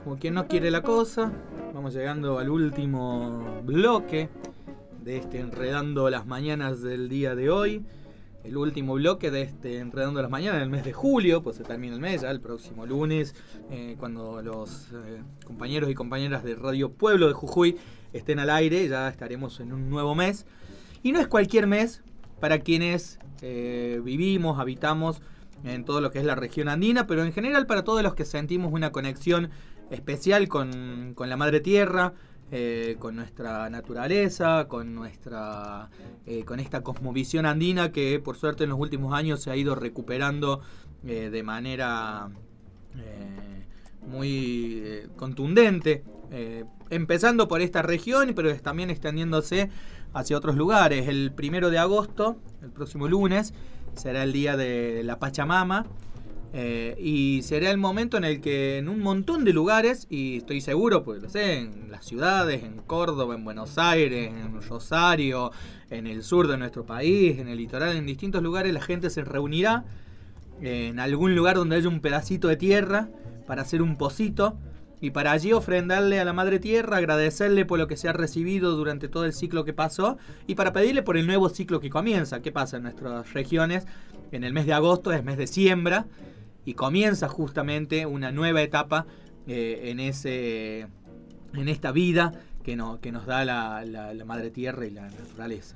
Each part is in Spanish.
como quien no quiere la cosa, vamos llegando al último bloque de este Enredando las Mañanas del día de hoy. El último bloque de este Enredando las Mañanas del mes de julio, pues se termina el mes ya el próximo lunes, cuando los compañeros y compañeras de Radio Pueblo de Jujuy estén al aire, ya estaremos en un nuevo mes. Y no es cualquier mes para quienes vivimos, habitamos en todo lo que es la región andina, pero en general para todos los que sentimos una conexión especial con la madre tierra, con nuestra naturaleza, con esta cosmovisión andina que por suerte en los últimos años se ha ido recuperando de manera muy contundente, empezando por esta región, pero también extendiéndose hacia otros lugares. El 1 de agosto, el próximo lunes, será el día de la Pachamama. Y será el momento en el que en un montón de lugares, y estoy seguro, pues lo sé, en las ciudades, en Córdoba, en Buenos Aires, en Rosario, en el sur de nuestro país, en el litoral, en distintos lugares, la gente se reunirá en algún lugar donde haya un pedacito de tierra para hacer un pocito y para allí ofrendarle a la madre tierra, agradecerle por lo que se ha recibido durante todo el ciclo que pasó y para pedirle por el nuevo ciclo que comienza. ¿Qué pasa en nuestras regiones? En el mes de agosto es mes de siembra y comienza justamente una nueva etapa en esta vida que nos da la madre tierra y la naturaleza.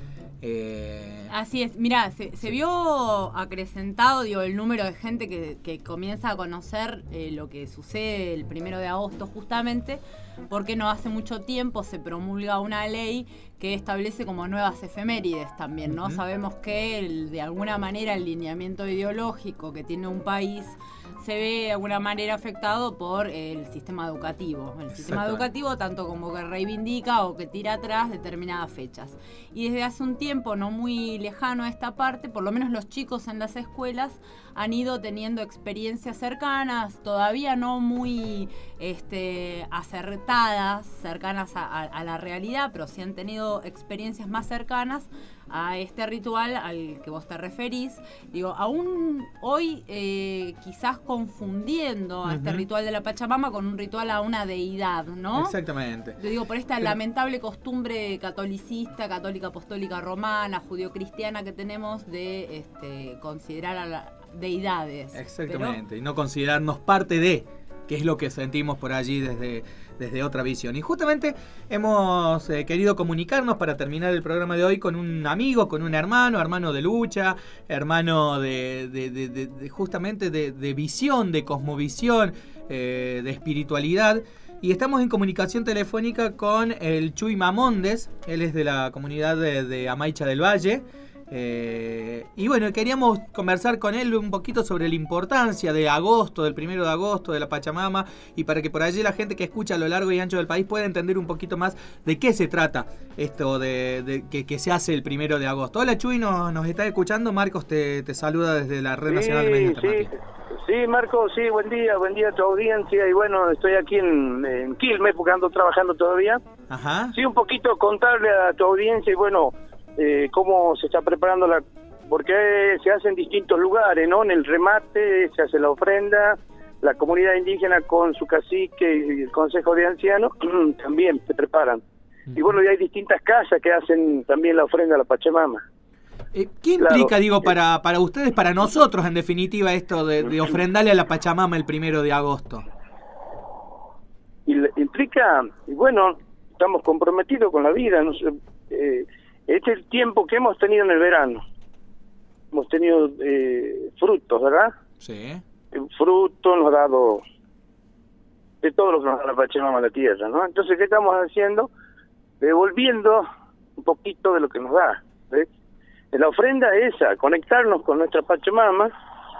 Así es, mirá, se vio acrecentado, el número de gente que comienza a conocer lo que sucede el 1 de agosto justamente porque no hace mucho tiempo se promulga una ley que establece como nuevas efemérides también, ¿no? Sabemos que de alguna manera el lineamiento ideológico que tiene un país se ve de alguna manera afectado por el sistema educativo. El sistema educativo tanto como que reivindica o que tira atrás determinadas fechas. Y desde hace un tiempo no muy lejano a esta parte, por lo menos los chicos en las escuelas han ido teniendo experiencias cercanas, todavía no muy acertadas, cercanas a la realidad, pero sí han tenido experiencias más cercanas a este ritual al que vos te referís. Aún hoy quizás confundiendo a este ritual de la Pachamama con un ritual a una deidad, ¿no? Exactamente. Por esta lamentable costumbre catolicista, católica apostólica romana, judio-cristiana que tenemos de considerar a las deidades. Exactamente, y no considerarnos parte de, que es lo que sentimos por allí desde otra visión. Y justamente hemos querido comunicarnos para terminar el programa de hoy con un amigo, con un hermano de lucha, hermano justamente de visión, de cosmovisión, de espiritualidad. Y estamos en comunicación telefónica con el Chuy Mamondes, él es de la comunidad de Amaicha del Valle. Y bueno, queríamos conversar con él un poquito sobre la importancia de agosto, del 1 de agosto, de la Pachamama, y para que por allí la gente que escucha a lo largo y ancho del país pueda entender un poquito más de qué se trata esto que se hace el 1 de agosto. Hola Chuy, ¿nos estás escuchando? Marcos te saluda desde la Red Nacional de Medios Alternativos. Sí, Marcos, sí, buen día a tu audiencia. Y bueno, estoy aquí en Quilmes porque ando trabajando todavía. Ajá. Sí, un poquito contarle a tu audiencia y bueno, cómo se está preparando porque se hace en distintos lugares, ¿no? En el remate se hace la ofrenda, la comunidad indígena con su cacique y el consejo de ancianos también se preparan. Y bueno, y hay distintas casas que hacen también la ofrenda a la Pachamama. ¿Qué implica, para ustedes, para nosotros, en definitiva, esto de ofrendarle a la Pachamama el 1 de agosto? Implica, y bueno, estamos comprometidos con la vida, ¿no? Este es el tiempo que hemos tenido en el verano. Hemos tenido frutos, ¿verdad? Sí. El fruto nos ha dado de todo lo que nos da la Pachamama a la tierra, ¿no? Entonces, ¿qué estamos haciendo? Devolviendo un poquito de lo que nos da, ¿ves? La ofrenda es esa, conectarnos con nuestra Pachamama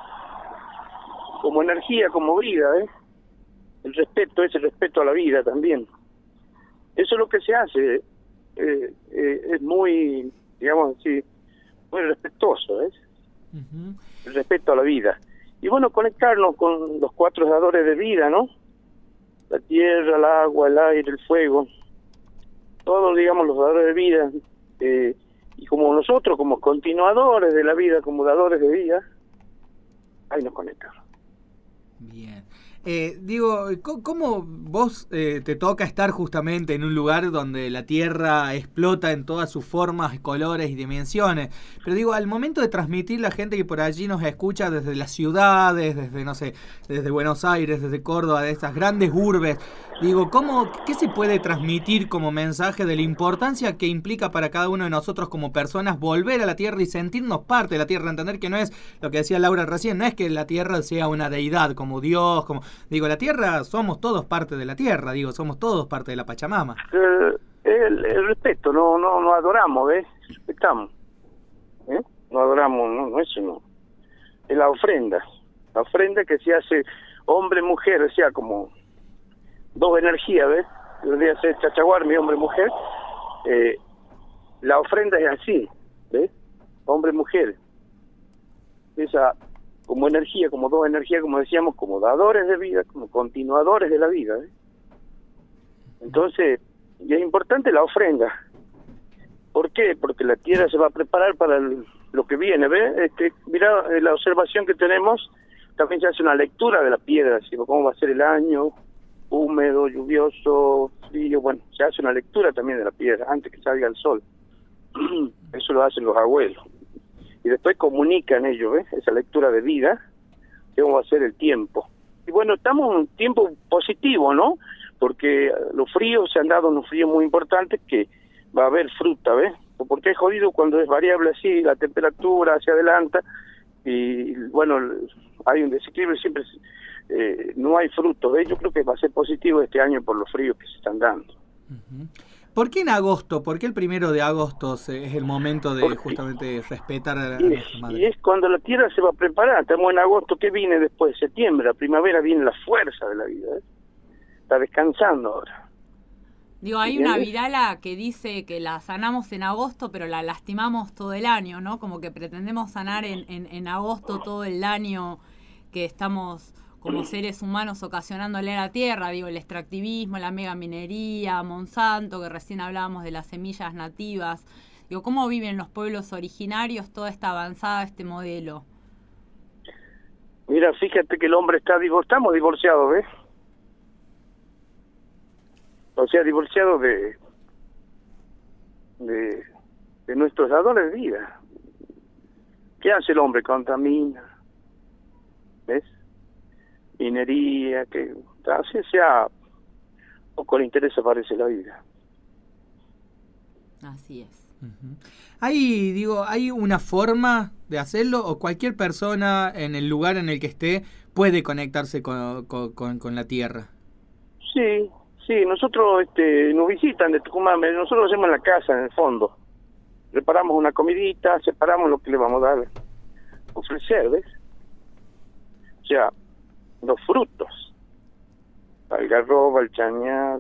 como energía, como vida, ¿eh? El respeto es el respeto a la vida también. Eso es lo que se hace. Es muy, digamos así, muy respetuoso, ¿ves? El respeto a la vida. Y bueno, conectarnos con los 4 dadores de vida, ¿no? La tierra, el agua, el aire, el fuego. Todos, digamos, los dadores de vida. Y como nosotros, como continuadores de la vida, como dadores de vida, ahí nos conectamos. Bien. Digo, ¿cómo vos te toca estar justamente en un lugar donde la Tierra explota en todas sus formas, colores y dimensiones? Pero digo, al momento de transmitir, la gente que por allí nos escucha desde las ciudades, desde, no sé, desde Buenos Aires, desde Córdoba, de estas grandes urbes, digo, ¿qué se puede transmitir como mensaje de la importancia que implica para cada uno de nosotros como personas volver a la Tierra y sentirnos parte de la Tierra? Entender que no es lo que decía Laura recién, no es que la Tierra sea una deidad como Dios, como... Digo, la Tierra, somos todos parte de la Tierra, digo, somos todos parte de la Pachamama. El respeto, no adoramos, ¿ves? Respetamos. No adoramos, no, eso no. Es la ofrenda que se hace hombre-mujer, o sea, como dos energías, ¿ves? Debería ser Chachaguarmi, hombre-mujer. La ofrenda es así, ¿ves? Hombre-mujer. Esa como energía, como dos energías, como decíamos, como dadores de vida, como continuadores de la vida, ¿ves? Entonces, y es importante la ofrenda. ¿Por qué? Porque la tierra se va a preparar para lo que viene, ¿ves? Mira, la observación que tenemos, también se hace una lectura de la piedra, ¿sí? Cómo va a ser el año, húmedo, lluvioso, frío, bueno, se hace una lectura también de la piedra antes que salga el sol. Eso lo hacen los abuelos. Y después comunican ellos, ¿ves? Esa lectura de vida, cómo va a ser el tiempo. Y bueno, estamos en un tiempo positivo, ¿no? Porque los fríos, se han dado unos fríos muy importantes que va a haber fruta, ¿ves? Porque es jodido cuando es variable así, la temperatura se adelanta y bueno, hay un desequilibrio, siempre no hay frutos, ¿ves? Yo creo que va a ser positivo este año por los fríos que se están dando. ¿Por qué en agosto? ¿Por qué el 1 de agosto es el momento de justamente respetar a nuestra madre? Y es cuando la tierra se va a preparar. Estamos en agosto, ¿qué viene después? Septiembre, la primavera, viene la fuerza de la vida, ¿ves? Está descansando ahora. Digo, hay una virala que dice que la sanamos en agosto, pero la lastimamos todo el año, ¿no? Como que pretendemos sanar en agosto todo el daño que estamos como seres humanos ocasionándole a la tierra. Digo, el extractivismo, la megaminería, Monsanto, que recién hablábamos de las semillas nativas. Digo, ¿cómo viven los pueblos originarios toda esta avanzada, este modelo? Mira, fíjate que el hombre estamos divorciados, ¿ves? O sea, divorciados de nuestros dadores de vida. ¿Qué hace el hombre? Contamina, ¿ves? Minería, que así sea, poco le interesa, parece, la vida. Así es. ¿Hay una forma de hacerlo o cualquier persona en el lugar en el que esté puede conectarse con la tierra? Sí, nosotros nos visitan de Tucumán, nosotros lo hacemos en la casa, en el fondo. Preparamos una comidita, separamos lo que le vamos a dar, ofrecer, ¿ves? O sea, los frutos, el algarroba, el chañar,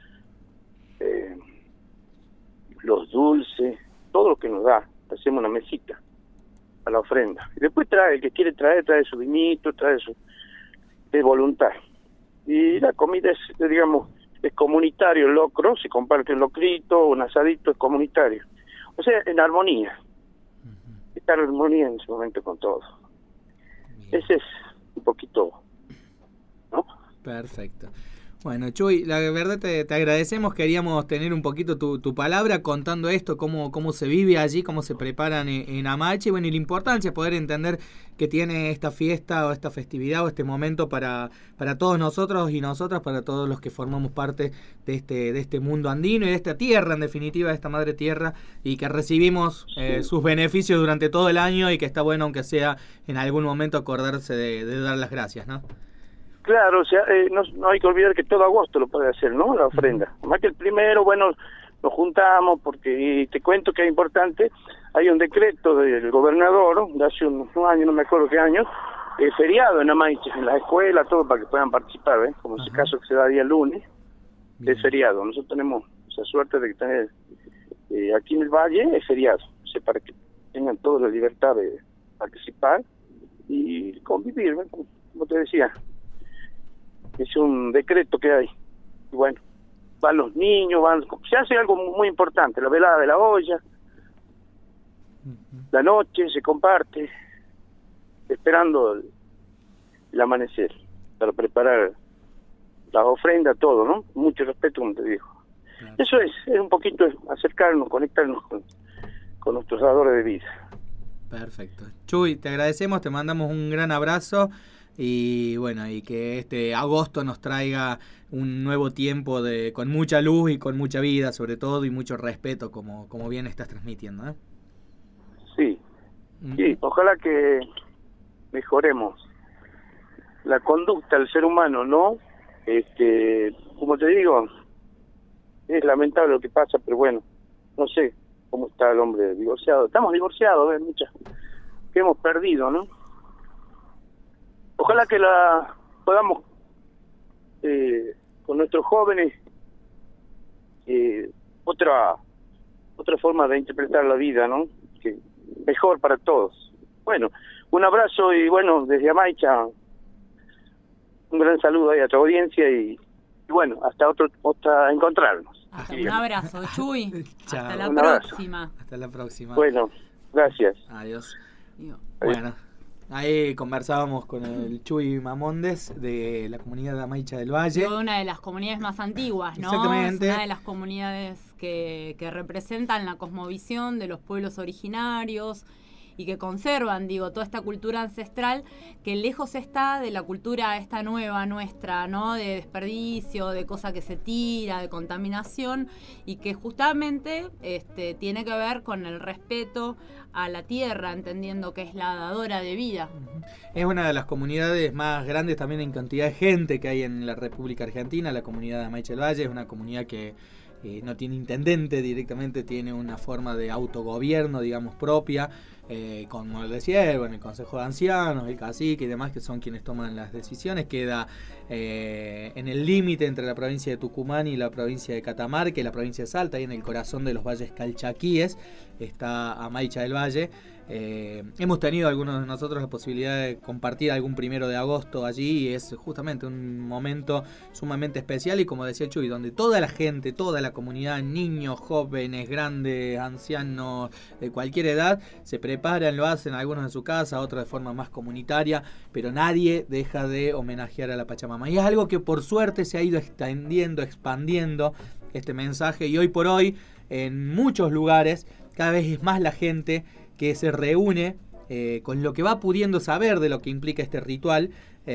los dulces, todo lo que nos da, hacemos una mesita a la ofrenda. Y después el que quiere trae su vinito, de voluntad. Y la comida es, digamos, es comunitario, el locro, se comparte un locrito, un asadito, es comunitario. O sea, en armonía. Estar en armonía en ese momento con todo. Bien. Ese es un poquito, ¿no? Perfecto. Bueno, Chuy, la verdad te agradecemos, queríamos tener un poquito tu palabra contando esto, cómo se vive allí, cómo se preparan en Amache, bueno, y la importancia de poder entender que tiene esta fiesta o esta festividad o este momento para todos nosotros y nosotras, para todos los que formamos parte de este mundo andino y de esta tierra, en definitiva, de esta madre tierra, y que recibimos sus beneficios durante todo el año y que está bueno, aunque sea en algún momento, acordarse de dar las gracias, ¿no? Claro, o sea, no hay que olvidar que todo agosto lo puede hacer, ¿no? La ofrenda. Más que el 1, bueno, nos juntamos porque, y te cuento que es importante, hay un decreto del gobernador de hace unos años, no me acuerdo qué año, feriado en Amaiche, en las escuelas, todo para que puedan participar, ¿ves? Como ese caso que se da día lunes, es feriado. Nosotros tenemos esa suerte de que tener, aquí en el Valle es feriado, o sea, para que tengan toda la libertad de participar y convivir, ¿ves? Como te decía. Es un decreto que hay. Y bueno, van los niños, se hace algo muy importante, la velada de la olla, la noche se comparte, esperando el amanecer para preparar las ofrendas, todo, ¿no? Mucho respeto, como te digo. Claro. Eso es un poquito acercarnos, conectarnos con nuestros dadores de vida. Perfecto. Chuy, te agradecemos, te mandamos un gran abrazo y bueno, y que este agosto nos traiga un nuevo tiempo con mucha luz y con mucha vida, sobre todo, y mucho respeto, como bien estás transmitiendo, ¿eh? Sí, sí, ojalá que mejoremos la conducta del ser humano, ¿no? Como te digo, es lamentable lo que pasa, pero bueno, no sé cómo está el hombre divorciado. Estamos divorciados, ¿ves? Muchas que hemos perdido, ¿no? Ojalá que la podamos con nuestros jóvenes otra forma de interpretar la vida, ¿no? Que mejor para todos. Bueno, un abrazo y bueno, desde Amaicha un gran saludo ahí a tu audiencia y bueno, hasta encontrarnos. Un abrazo, Chuy. Hasta la próxima. Hasta la próxima. Bueno, gracias. Adiós. Bueno, ahí conversábamos con el Chuy Mamondes de la comunidad de Amaicha del Valle. Una de las comunidades más antiguas, ¿no? Exactamente. Es una de las comunidades que representan la cosmovisión de los pueblos originarios y que conservan, toda esta cultura ancestral que lejos está de la cultura esta nueva nuestra, ¿no? De desperdicio, de cosa que se tira, de contaminación, y que justamente tiene que ver con el respeto a la tierra, entendiendo que es la dadora de vida. Es una de las comunidades más grandes también en cantidad de gente que hay en la República Argentina. La comunidad de Amaicha del Valle es una comunidad que no tiene intendente directamente, tiene una forma de autogobierno, digamos, propia, como decía él, el Consejo de Ancianos, el cacique y demás, que son quienes toman las decisiones. Queda en el límite entre la provincia de Tucumán y la provincia de Catamarca y la provincia de Salta, ahí en el corazón de los valles calchaquíes está Amaicha del Valle. Hemos tenido algunos de nosotros la posibilidad de compartir algún 1 de agosto allí, y es justamente un momento sumamente especial, y como decía Chuy, donde toda la gente, toda la comunidad, niños, jóvenes, grandes, ancianos, de cualquier edad, se preparan, lo hacen, algunos en su casa, otros de forma más comunitaria, pero nadie deja de homenajear a la Pachamama, y es algo que por suerte se ha ido expandiendo este mensaje, y hoy por hoy en muchos lugares cada vez es más la gente que se reúne con lo que va pudiendo saber de lo que implica este ritual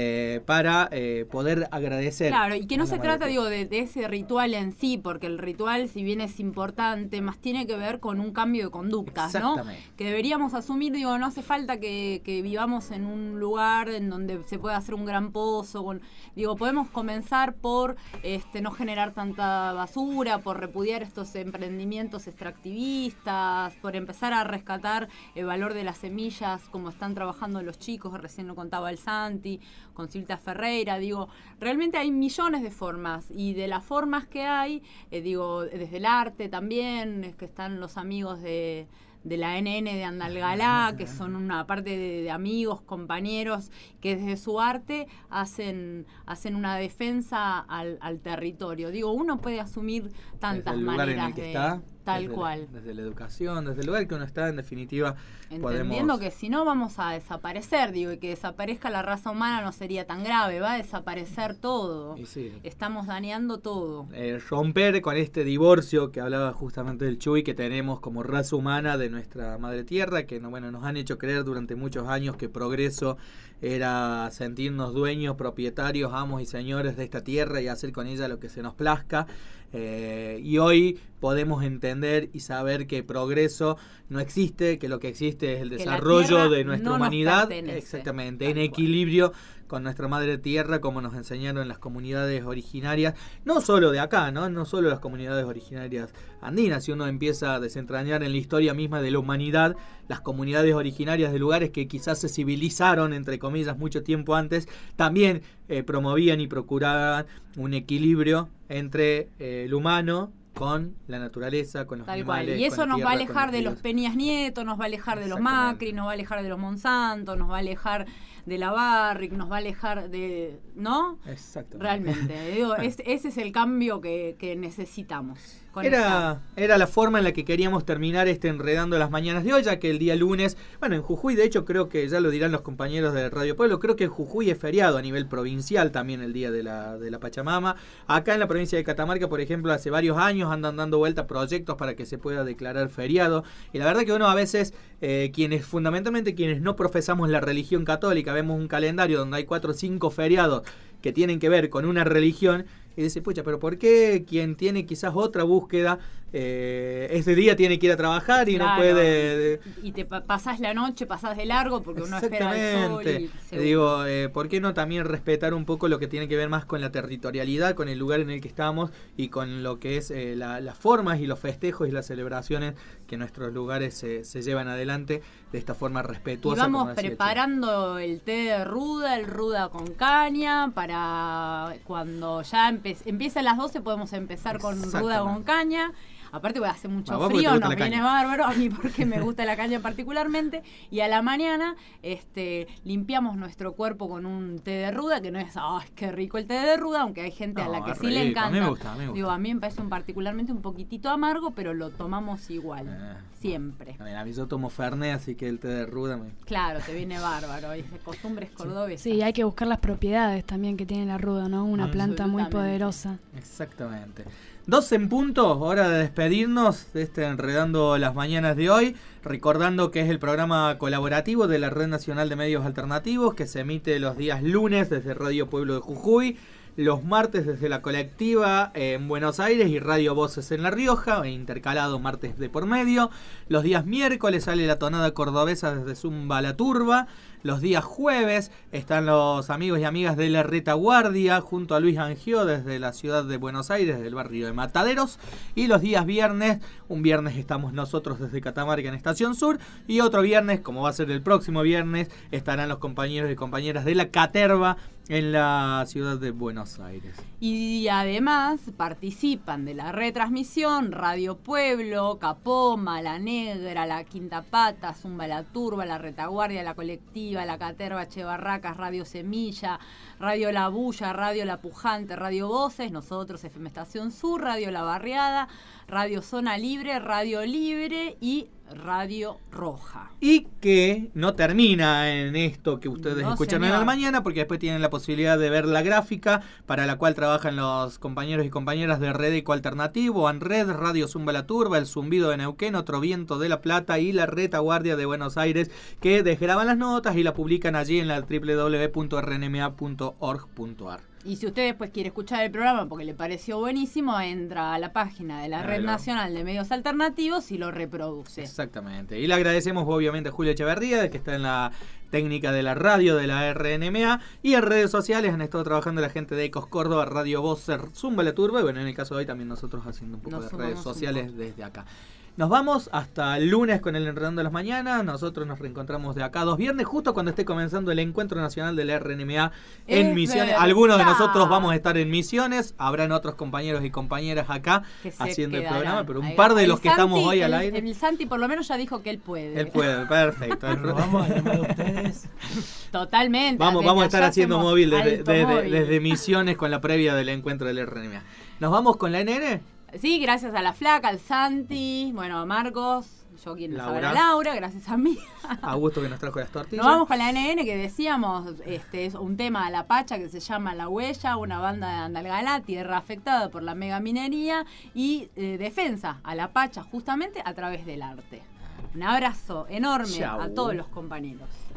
para poder agradecer. Claro, y que no se trata, de ese ritual en sí, porque el ritual, si bien es importante, más tiene que ver con un cambio de conductas, ¿no? Que deberíamos asumir, no hace falta que vivamos en un lugar en donde se pueda hacer un gran pozo, podemos comenzar por no generar tanta basura, por repudiar estos emprendimientos extractivistas, por empezar a rescatar el valor de las semillas, como están trabajando los chicos, recién lo contaba el Santi, con Silvia Ferreira, realmente hay millones de formas, y de las formas que hay, desde el arte también, que están los amigos de la NN de Andalgalá, que son una parte de amigos, compañeros, que desde su arte hacen una defensa al territorio. Uno puede asumir tantas maneras tal cual. Desde la educación, desde el lugar que uno está, en definitiva. Entendiendo que si no vamos a desaparecer, y que desaparezca la raza humana no sería tan grave, va a desaparecer todo. Sí. Estamos dañando todo. Romper con este divorcio que hablaba justamente del Chuy, que tenemos como raza humana de nuestra madre tierra, que nos han hecho creer durante muchos años que progreso era sentirnos dueños, propietarios, amos y señores de esta tierra y hacer con ella lo que se nos plazca. Y hoy podemos entender y saber que progreso no existe, que lo que existe es el desarrollo de nuestra humanidad, exactamente, en equilibrio con nuestra madre tierra, como nos enseñaron las comunidades originarias, no solo de acá, no solo las comunidades originarias andinas. Si uno empieza a desentrañar en la historia misma de la humanidad, las comunidades originarias de lugares que quizás se civilizaron, entre comillas, mucho tiempo antes, también promovían y procuraban un equilibrio entre el humano con la naturaleza, con los animales. Y eso nos va a alejar de los Peñas Nieto, nos va a alejar de los Macri, nos va a alejar de los Monsanto, nos va a alejar de la Barrick, nos va a alejar de... ¿No? Exacto. Realmente. Digo, ese es el cambio que necesitamos. Era la forma en la que queríamos terminar Enredando las Mañanas de hoy, ya que el día lunes, bueno, en Jujuy, de hecho, creo que ya lo dirán los compañeros de Radio Pueblo, creo que en Jujuy es feriado a nivel provincial también el día de la Pachamama. Acá en la provincia de Catamarca, por ejemplo, hace varios años andan dando vuelta proyectos para que se pueda declarar feriado. Y la verdad que uno a veces, fundamentalmente quienes no profesamos la religión católica, vemos un calendario donde hay 4 o 5 feriados que tienen que ver con una religión, y dice, pucha, pero ¿por qué quien tiene quizás otra búsqueda ese día tiene que ir a trabajar y no puede... Y te pasás la noche, pasás de largo porque uno espera el sol. Digo, ¿por qué no también respetar un poco lo que tiene que ver más con la territorialidad, con el lugar en el que estamos y con lo que es las formas y los festejos y las celebraciones que nuestros lugares se llevan adelante de esta forma respetuosa? Y vamos preparando el té de ruda, el ruda con caña, para cuando ya empieza a las 12 podemos empezar con ruda con caña. Aparte hace mucho frío, nos viene bárbaro, a mí porque me gusta la caña particularmente, y a la mañana limpiamos nuestro cuerpo con un té de ruda, que no es, qué rico el té de ruda, aunque hay gente a la que sí le encanta. A mí me gusta. Digo, a mí me parece particularmente un poquitito amargo, pero lo tomamos igual, siempre. A mí yo tomo Fernet, así que el té de ruda Claro, te viene bárbaro, es de costumbres cordobesas. Sí, hay que buscar las propiedades también que tiene la ruda, ¿no? Una planta muy poderosa. Exactamente. 12 en punto, hora de despedirnos de Enredando las Mañanas de hoy, recordando que es el programa colaborativo de la Red Nacional de Medios Alternativos, que se emite los días lunes desde Radio Pueblo de Jujuy, los martes desde la colectiva en Buenos Aires y Radio Voces en La Rioja, intercalado martes de por medio. Los días miércoles sale la tonada cordobesa desde Zumba La Turba. Los días jueves están los amigos y amigas de La Retaguardia junto a Luis Angió desde la ciudad de Buenos Aires, del barrio de Mataderos. Y los días viernes, un viernes estamos nosotros desde Catamarca en Estación Sur, y otro viernes, como va a ser el próximo viernes, estarán los compañeros y compañeras de La Caterva en la ciudad de Buenos Aires. Y además participan de la retransmisión Radio Pueblo, Capoma, La Negra, La Quinta Pata, Zumba La Turba, La Retaguardia, La Colectiva, La Caterva, Che Barracas, Radio Semilla, Radio La Bulla, Radio La Pujante, Radio Voces, nosotros FM Estación Sur, Radio La Barriada, Radio Zona Libre, Radio Libre y Radio Roja. Y que no termina en esto que ustedes escuchan en la mañana, porque después tienen la posibilidad de ver la gráfica para la cual trabajan los compañeros y compañeras de Red Eco Alternativo, ANRED, Radio Zumba La Turba, El Zumbido de Neuquén, Otro Viento de La Plata y La Retaguardia de Buenos Aires, que desgraban las notas y la publican allí en la www.rnma.org.ar. Y si usted después quiere escuchar el programa porque le pareció buenísimo, entra a la página de la Red Nacional de Medios Alternativos y lo reproduce. Exactamente. Y le agradecemos obviamente a Julio Echeverría, que está en la técnica de la radio de la RNMA, y en redes sociales han estado trabajando la gente de Ecos Córdoba, Radio Vocer, Zumba La Turba, y bueno, en el caso de hoy también nosotros haciendo un poco de redes sociales desde acá. Nos vamos hasta el lunes con el Enredando de las Mañanas. Nosotros nos reencontramos de acá 2 viernes, justo cuando esté comenzando el Encuentro Nacional de la RNMA en Misiones. Algunos de nosotros vamos a estar en Misiones, habrán otros compañeros y compañeras acá haciendo el programa, pero un par de los que estamos hoy al aire. El Santi por lo menos ya dijo que él puede. Él puede, perfecto. Pero vamos a llamar a ustedes. Totalmente. Vamos a estar haciendo móvil desde Misiones con la previa del Encuentro de la RNMA. ¿Nos vamos con la NN? Sí, gracias a la Flaca, al Santi, bueno, a Marcos, yo quien les habla, Laura, gracias a mí. A Augusto que nos trajo las tortillas. Nos vamos con la NN, que decíamos, es un tema de La Pacha que se llama La Huella, una banda de Andalgalá, tierra afectada por la megaminería y defensa a La Pacha justamente a través del arte. Un abrazo enorme a todos los compañeros.